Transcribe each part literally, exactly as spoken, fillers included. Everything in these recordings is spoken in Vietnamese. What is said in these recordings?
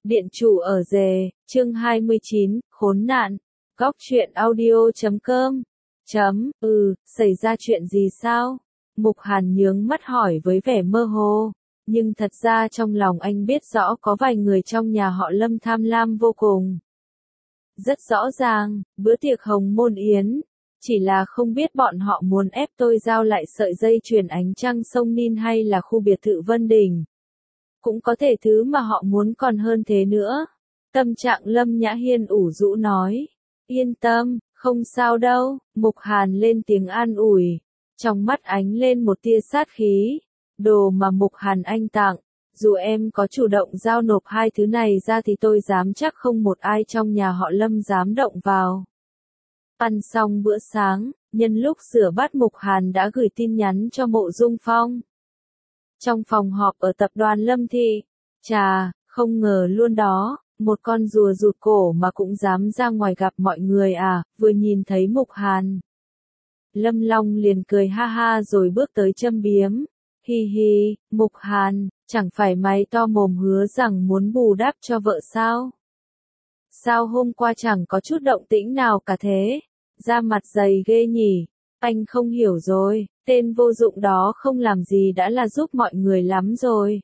Điện chủ ở rề, chương hai mươi chín, khốn nạn. Góc truyện audio chấm com. Chấm, ừ, xảy ra chuyện gì sao? Mục Hàn nhướng mắt hỏi với vẻ mơ hồ. Nhưng thật ra trong lòng anh biết rõ có vài người trong nhà họ Lâm tham lam vô cùng. Rất rõ ràng, bữa tiệc hồng môn yến. Chỉ là không biết bọn họ muốn ép tôi giao lại sợi dây chuyền ánh trăng sông Nin hay là khu biệt thự Vân Đình. Cũng có thể thứ mà họ muốn còn hơn thế nữa. Tâm trạng Lâm Nhã Hiên ủ rũ nói. Yên tâm, không sao đâu, Mục Hàn lên tiếng an ủi. Trong mắt ánh lên một tia sát khí. Đồ mà Mục Hàn anh tặng, dù em có chủ động giao nộp hai thứ này ra thì tôi dám chắc không một ai trong nhà họ Lâm dám động vào. Ăn xong bữa sáng, nhân lúc rửa bát Mục Hàn đã gửi tin nhắn cho Mộ Dung Phong. Trong phòng họp ở tập đoàn Lâm Thị, chà, không ngờ luôn đó, một con rùa rụt cổ mà cũng dám ra ngoài gặp mọi người à, vừa nhìn thấy Mục Hàn. Lâm Long liền cười ha ha rồi bước tới châm biếm. Hi hi, Mục Hàn, chẳng phải mày to mồm hứa rằng muốn bù đắp cho vợ sao? Sao hôm qua chẳng có chút động tĩnh nào cả thế? Da mặt dày ghê nhỉ? Anh không hiểu rồi, tên vô dụng đó không làm gì đã là giúp mọi người lắm rồi.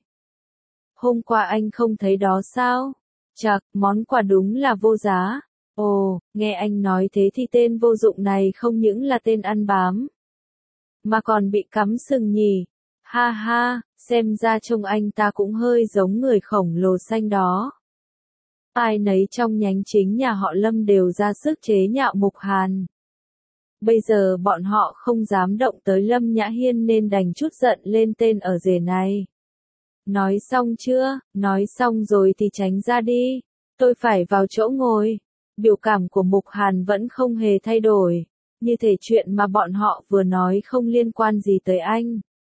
Hôm qua anh không thấy đó sao? Chậc, món quà đúng là vô giá. Ồ, nghe anh nói thế thì tên vô dụng này không những là tên ăn bám, mà còn bị cắm sừng nhỉ? Ha ha, xem ra trông anh ta cũng hơi giống người khổng lồ xanh đó. Ai nấy trong nhánh chính nhà họ Lâm đều ra sức chế nhạo Mục Hàn. Bây giờ bọn họ không dám động tới Lâm Nhã Hiên nên đành chút giận lên tên ở rể này. Nói xong chưa? Nói xong rồi thì tránh ra đi. Tôi phải vào chỗ ngồi. Biểu cảm của Mục Hàn vẫn không hề thay đổi. Như thể chuyện mà bọn họ vừa nói không liên quan gì tới anh.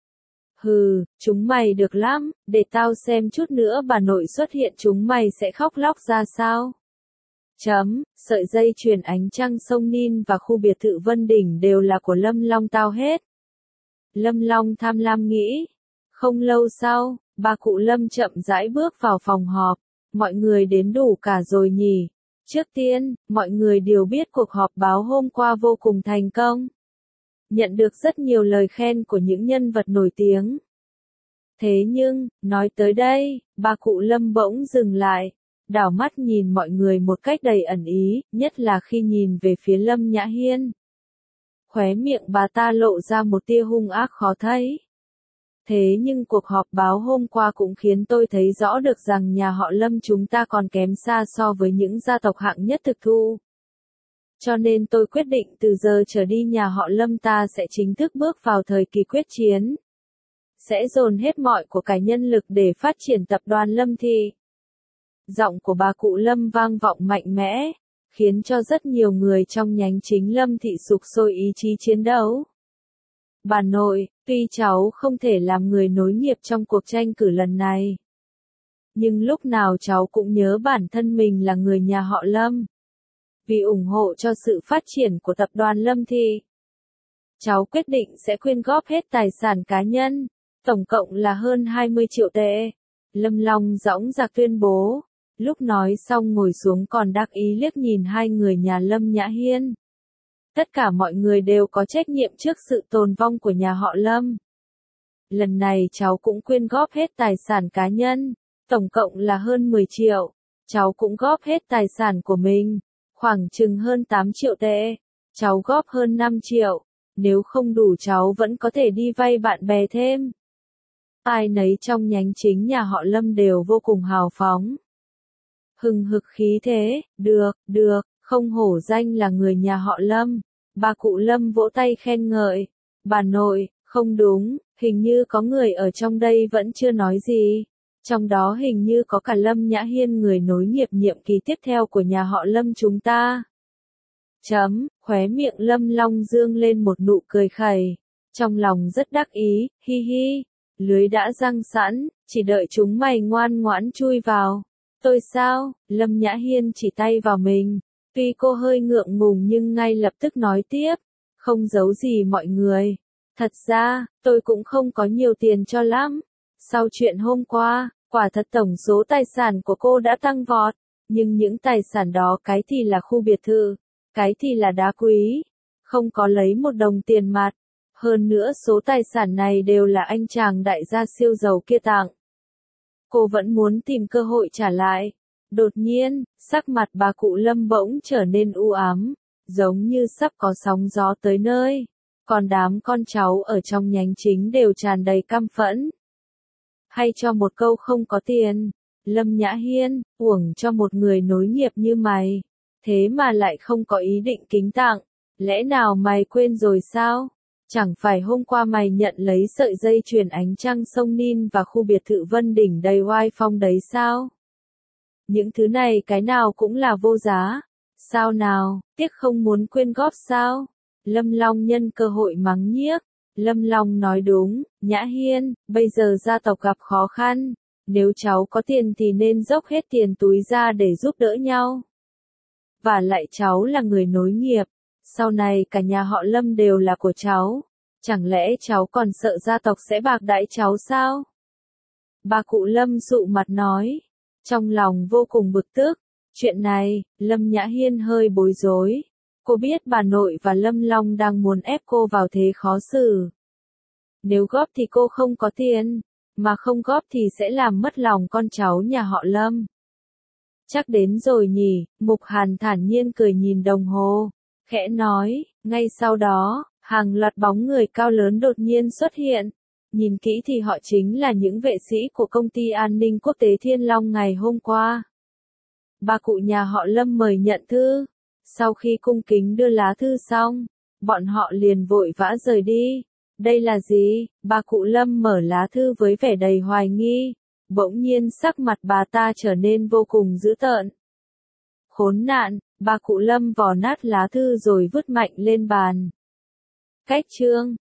Hừ, chúng mày được lắm, để tao xem chút nữa bà nội xuất hiện chúng mày sẽ khóc lóc ra sao. Chấm, sợi dây chuyền ánh trăng sông Nin và khu biệt thự Vân Đình đều là của Lâm Long tao hết. Lâm Long tham lam nghĩ. Không lâu sau, bà cụ Lâm chậm rãi bước vào phòng họp. Mọi người đến đủ cả rồi nhỉ? Trước tiên, mọi người đều biết cuộc họp báo hôm qua vô cùng thành công. Nhận được rất nhiều lời khen của những nhân vật nổi tiếng. Thế nhưng, nói tới đây, bà cụ Lâm bỗng dừng lại. Đảo mắt nhìn mọi người một cách đầy ẩn ý, nhất là khi nhìn về phía Lâm Nhã Hiên. Khóe miệng bà ta lộ ra một tia hung ác khó thấy. Thế nhưng cuộc họp báo hôm qua cũng khiến tôi thấy rõ được rằng nhà họ Lâm chúng ta còn kém xa so với những gia tộc hạng nhất thực thụ. Cho nên tôi quyết định từ giờ trở đi nhà họ Lâm ta sẽ chính thức bước vào thời kỳ quyết chiến. Sẽ dồn hết mọi của cải nhân lực để phát triển tập đoàn Lâm Thị. Giọng của bà cụ Lâm vang vọng mạnh mẽ, khiến cho rất nhiều người trong nhánh chính Lâm Thị sục sôi ý chí chiến đấu. Bà nội, tuy cháu không thể làm người nối nghiệp trong cuộc tranh cử lần này, nhưng lúc nào cháu cũng nhớ bản thân mình là người nhà họ Lâm. Vì ủng hộ cho sự phát triển của tập đoàn Lâm Thị, cháu quyết định sẽ quyên góp hết tài sản cá nhân, tổng cộng là hơn hai mươi triệu tệ. Lâm Long dõng dạc tuyên bố. Lúc nói xong ngồi xuống còn đắc ý liếc nhìn hai người nhà Lâm Nhã Hiên. Tất cả mọi người đều có trách nhiệm trước sự tồn vong của nhà họ Lâm. Lần này cháu cũng quyên góp hết tài sản cá nhân, tổng cộng là hơn mười triệu. Cháu cũng góp hết tài sản của mình, khoảng chừng hơn tám triệu tệ. Cháu góp hơn năm triệu, nếu không đủ cháu vẫn có thể đi vay bạn bè thêm. Ai nấy trong nhánh chính nhà họ Lâm đều vô cùng hào phóng. Hừng hực khí thế, được, được, không hổ danh là người nhà họ Lâm. Bà cụ Lâm vỗ tay khen ngợi. Bà nội, không đúng, hình như có người ở trong đây vẫn chưa nói gì. Trong đó hình như có cả Lâm Nhã Hiên người nối nghiệp nhiệm kỳ tiếp theo của nhà họ Lâm chúng ta. Chấm, khóe miệng Lâm Long dương lên một nụ cười khẩy. Trong lòng rất đắc ý, hi hi, lưới đã răng sẵn, chỉ đợi chúng mày ngoan ngoãn chui vào. Tôi sao? Lâm Nhã Hiên chỉ tay vào mình. Tuy cô hơi ngượng ngùng nhưng ngay lập tức nói tiếp. Không giấu gì mọi người. Thật ra, tôi cũng không có nhiều tiền cho lắm. Sau chuyện hôm qua, Quả thật tổng số tài sản của cô đã tăng vọt, nhưng những tài sản đó cái thì là khu biệt thự, cái thì là đá quý, không có lấy một đồng tiền mặt. Hơn nữa số tài sản này đều là anh chàng đại gia siêu giàu kia tặng. Cô vẫn muốn tìm cơ hội trả lại. Đột nhiên, sắc mặt bà cụ Lâm bỗng trở nên u ám, giống như sắp có sóng gió tới nơi. Còn đám con cháu ở trong nhánh chính đều tràn đầy căm phẫn. Hay cho một câu không có tiền, Lâm Nhã Hiên, uổng cho một người nối nghiệp như mày. Thế mà lại không có ý định kính tặng, lẽ nào mày quên rồi sao? Chẳng phải hôm qua mày nhận lấy sợi dây chuyền ánh trăng sông Nin và khu biệt thự Vân Đỉnh đầy oai phong đấy sao? Những thứ này cái nào cũng là vô giá. Sao nào, tiếc không muốn quyên góp sao? Lâm Long nhân cơ hội mắng nhiếc. Lâm Long nói đúng, Nhã Hiên, bây giờ gia tộc gặp khó khăn. Nếu cháu có tiền thì nên dốc hết tiền túi ra để giúp đỡ nhau. Và lại cháu là người nối nghiệp. Sau này cả nhà họ Lâm đều là của cháu. Chẳng lẽ cháu còn sợ gia tộc sẽ bạc đãi cháu sao? Bà cụ Lâm dụ mặt nói. Trong lòng vô cùng bực tức. Chuyện này, Lâm Nhã Hiên hơi bối rối. Cô biết bà nội và Lâm Long đang muốn ép cô vào thế khó xử. Nếu góp thì cô không có tiền, mà không góp thì sẽ làm mất lòng con cháu nhà họ Lâm. Chắc đến rồi nhỉ, Mục Hàn thản nhiên cười nhìn đồng hồ, khẽ nói, ngay sau đó, hàng loạt bóng người cao lớn đột nhiên xuất hiện. Nhìn kỹ thì họ chính là những vệ sĩ của công ty an ninh quốc tế Thiên Long ngày hôm qua. Bà cụ nhà họ Lâm mời nhận thư. Sau khi cung kính đưa lá thư xong, bọn họ liền vội vã rời đi. Đây là gì? Bà cụ Lâm mở lá thư với vẻ đầy hoài nghi. Bỗng nhiên sắc mặt bà ta trở nên vô cùng dữ tợn. Khốn nạn, bà cụ Lâm vò nát lá thư rồi vứt mạnh lên bàn. Cách chương